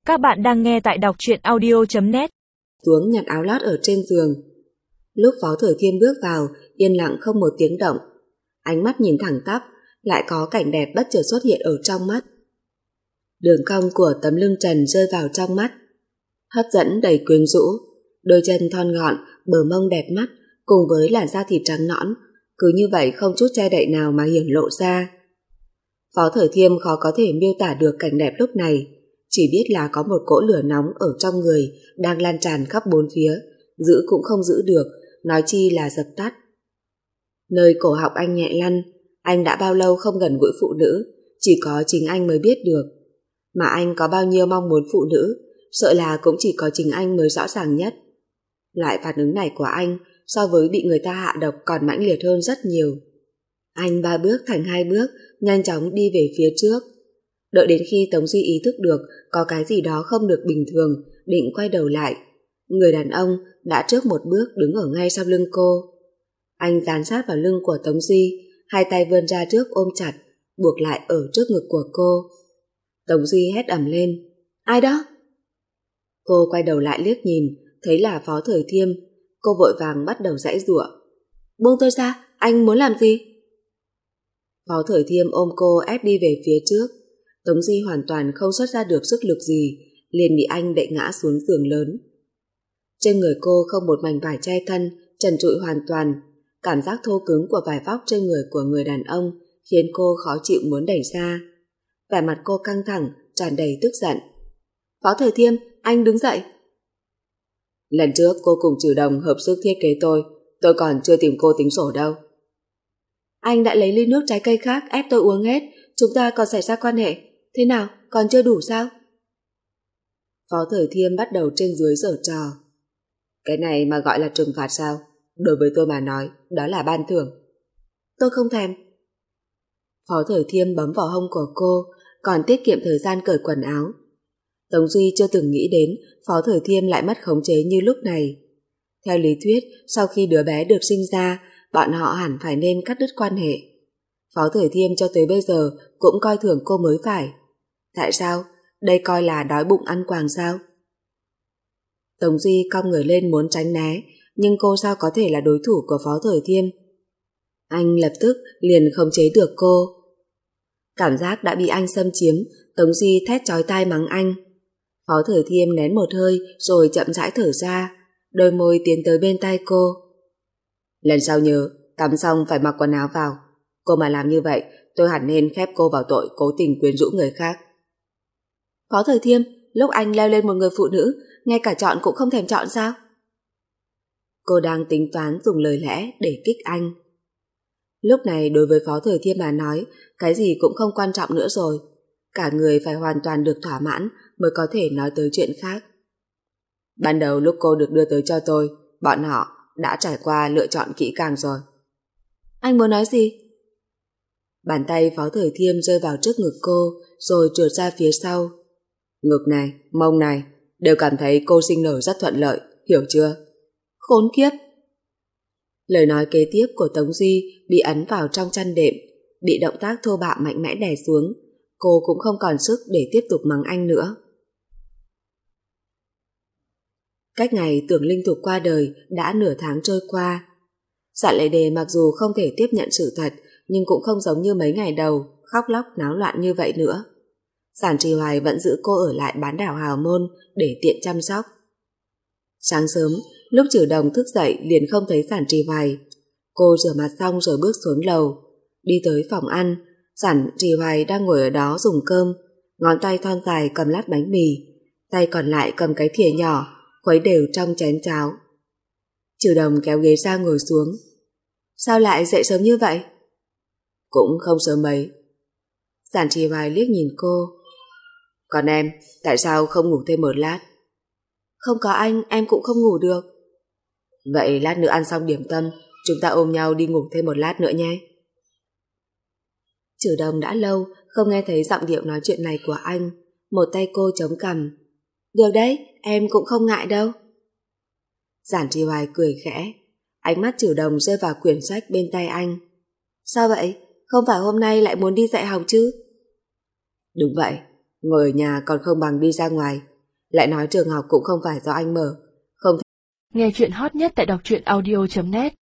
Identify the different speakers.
Speaker 1: Các bạn đang nghe tại đọc truyện audio.net.
Speaker 2: Xuống nhặt áo lót ở trên giường. Lúc Phó Thời Thiên bước vào, yên lặng không một tiếng động. Ánh mắt nhìn thẳng tắp, lại có cảnh đẹp bất chợt xuất hiện ở trong mắt. Đường cong của tấm lưng trần rơi vào trong mắt, hấp dẫn đầy quyến rũ. Đôi chân thon gọn, bờ mông đẹp mắt, cùng với làn da thịt trắng nõn, cứ như vậy không chút che đậy nào mà hiển lộ ra. Phó Thời Thiên khó có thể miêu tả được cảnh đẹp lúc này, chỉ biết là có một cỗ lửa nóng ở trong người đang lan tràn khắp bốn phía, giữ cũng không giữ được, nói chi là dập tắt. Nơi cổ họng anh nhẹ lăn, anh đã bao lâu không gần gũi phụ nữ, chỉ có chính anh mới biết được. Mà anh có bao nhiêu mong muốn phụ nữ, sợ là cũng chỉ có chính anh mới rõ ràng nhất. Loại phản ứng này của anh so với bị người ta hạ độc còn mãnh liệt hơn rất nhiều. Anh 3 bước thành 2 bước, nhanh chóng đi về phía trước. Đợi đến khi Tống Duy ý thức được có cái gì đó không được bình thường, định quay đầu lại, người đàn ông đã trước một bước đứng ở ngay sau lưng cô. Anh dán sát vào lưng của Tống Duy, hai tay vươn ra trước ôm chặt, buộc lại ở trước ngực của cô. Tống Duy hét ầm lên: "Ai đó?" Cô quay đầu lại liếc nhìn, thấy là Phó Thời Thiêm. Cô vội vàng bắt đầu giãy giụa. "Buông tôi ra, anh muốn làm gì?" Phó Thời Thiêm ôm cô ép đi về phía trước. Tống Duy hoàn toàn không xuất ra được sức lực gì, liền bị anh đẩy ngã xuống giường lớn. Trên người cô không một mảnh vải che thân, trần trụi hoàn toàn. Cảm giác thô cứng của vải vóc trên người của người đàn ông khiến cô khó chịu muốn đẩy ra. Vẻ mặt cô căng thẳng, tràn đầy tức giận. "Phó Thời Thiêm, anh đứng dậy." "Lần trước cô cùng Trừ Đồng hợp sức thiết kế tôi còn chưa tìm cô tính sổ đâu." "Anh đã lấy ly nước trái cây khác ép tôi uống hết, chúng ta còn xảy ra quan hệ. Thế nào, còn chưa đủ sao?" Phó Thời Thiêm bắt đầu trên dưới giở trò. "Cái này mà gọi là trừng phạt sao? Đối với tôi mà nói, đó là ban thưởng." "Tôi không thèm." Phó Thời Thiêm bấm vào hông của cô, còn tiết kiệm thời gian cởi quần áo. Tống Duy chưa từng nghĩ đến Phó Thời Thiêm lại mất khống chế như lúc này. Theo lý thuyết, sau khi đứa bé được sinh ra, bọn họ hẳn phải nên cắt đứt quan hệ. Phó Thời Thiêm cho tới bây giờ cũng coi thường cô mới phải. Tại sao? Đây coi là đói bụng ăn quàng sao? Tống Duy cong người lên muốn tránh né, nhưng cô sao có thể là đối thủ của Phó Thời Thiêm? Anh lập tức liền khống chế được cô. Cảm giác đã bị anh xâm chiếm, Tống Duy thét chói tai mắng anh. Phó Thời Thiêm nén một hơi rồi chậm rãi thở ra, đôi môi tiến tới bên tai cô. "Lần sau nhớ, tắm xong phải mặc quần áo vào. Cô mà làm như vậy, tôi hẳn nên khép cô vào tội cố tình quyến rũ người khác." "Phó Thời Thiêm, lúc anh leo lên một người phụ nữ, ngay cả chọn cũng không thèm chọn sao?" Cô đang tính toán dùng lời lẽ để kích anh. Lúc này đối với Phó Thời Thiêm mà nói, cái gì cũng không quan trọng nữa rồi. Cả người phải hoàn toàn được thỏa mãn mới có thể nói tới chuyện khác. "Ban đầu lúc cô được đưa tới cho tôi, bọn họ đã trải qua lựa chọn kỹ càng rồi." "Anh muốn nói gì?" Bàn tay Phó Thời Thiêm rơi vào trước ngực cô, rồi trượt ra phía sau. "Ngực này, mông này, đều cảm thấy cô sinh nở rất thuận lợi, hiểu chưa?" "Khốn kiếp!" Lời nói kế tiếp của Tống Duy bị ấn vào trong chăn đệm, bị động tác thô bạo mạnh mẽ đè xuống. Cô cũng không còn sức để tiếp tục mắng anh nữa. Cách ngày Tưởng Linh Thục qua đời đã nửa tháng trôi qua. Dạ Lệ Đề mặc dù không thể tiếp nhận sự thật, nhưng cũng không giống như mấy ngày đầu khóc lóc náo loạn như vậy nữa. Giản Trì Hoài vẫn giữ cô ở lại bán đảo Hào Môn để tiện chăm sóc. Sáng sớm, lúc Trừ Đồng thức dậy liền không thấy Giản Trì Hoài. Cô rửa mặt xong rồi bước xuống lầu, đi tới phòng ăn. Giản Trì Hoài đang ngồi ở đó dùng cơm, ngón tay thon dài cầm lát bánh mì, tay còn lại cầm cái thìa nhỏ khuấy đều trong chén cháo. Trừ Đồng kéo ghế ra ngồi xuống. "Sao lại dậy sớm như vậy?" "Cũng không sớm mấy." Giản Trì Hoài liếc nhìn cô. "Còn em, tại sao không ngủ thêm một lát?" "Không có anh, em cũng không ngủ được." "Vậy lát nữa ăn xong điểm tâm, chúng ta ôm nhau đi ngủ thêm một lát nữa nhé." Trừ Đồng đã lâu không nghe thấy giọng điệu nói chuyện này của anh. Một tay cô chống cằm. "Được đấy, em cũng không ngại đâu." Giản Trì Hoài cười khẽ. Ánh mắt Trừ Đồng rơi vào quyển sách bên tay anh. "Sao vậy? Không phải hôm nay lại muốn đi dạy học chứ?" "Đúng vậy, ngồi ở nhà còn không bằng đi ra ngoài. lại nói trường học cũng không phải do anh mở. Không thể...
Speaker 1: Nghe chuyện hot nhất tại đọc truyện audio.net